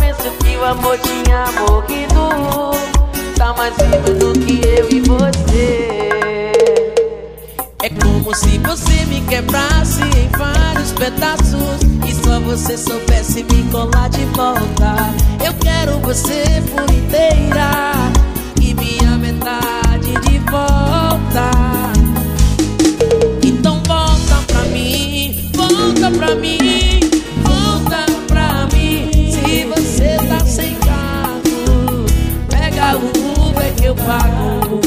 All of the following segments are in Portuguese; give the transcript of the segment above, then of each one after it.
penso que o amor tinha morrido. Tá mais vivo do que eu e você. É como se você me quebrasse em vários pedaços e só você soubesse me colar de volta. Eu quero você por inteira e minha metade de volta. Então volta pra mim, volta pra mim, volta pra mim. Se você tá sem carro, pega o Uber que eu pago.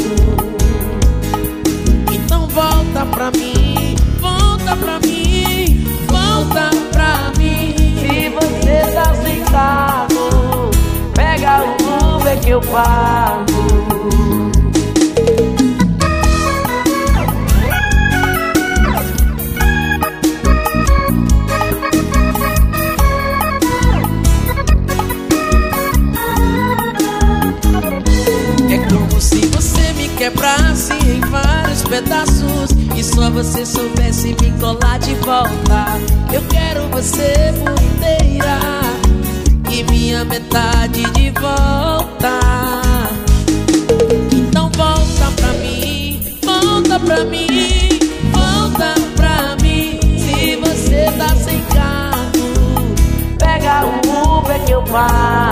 Então volta pra mim, volta pra mim, volta pra mim. Se você tá sem carro, pega o Uber que eu pago. Quebrasse em vários pedaços e só você soubesse me colar de volta. Eu quero você por inteira e minha metade de volta. Então volta pra mim, volta pra mim, volta pra mim. Se você tá sem carro, pega o Uber que eu pago.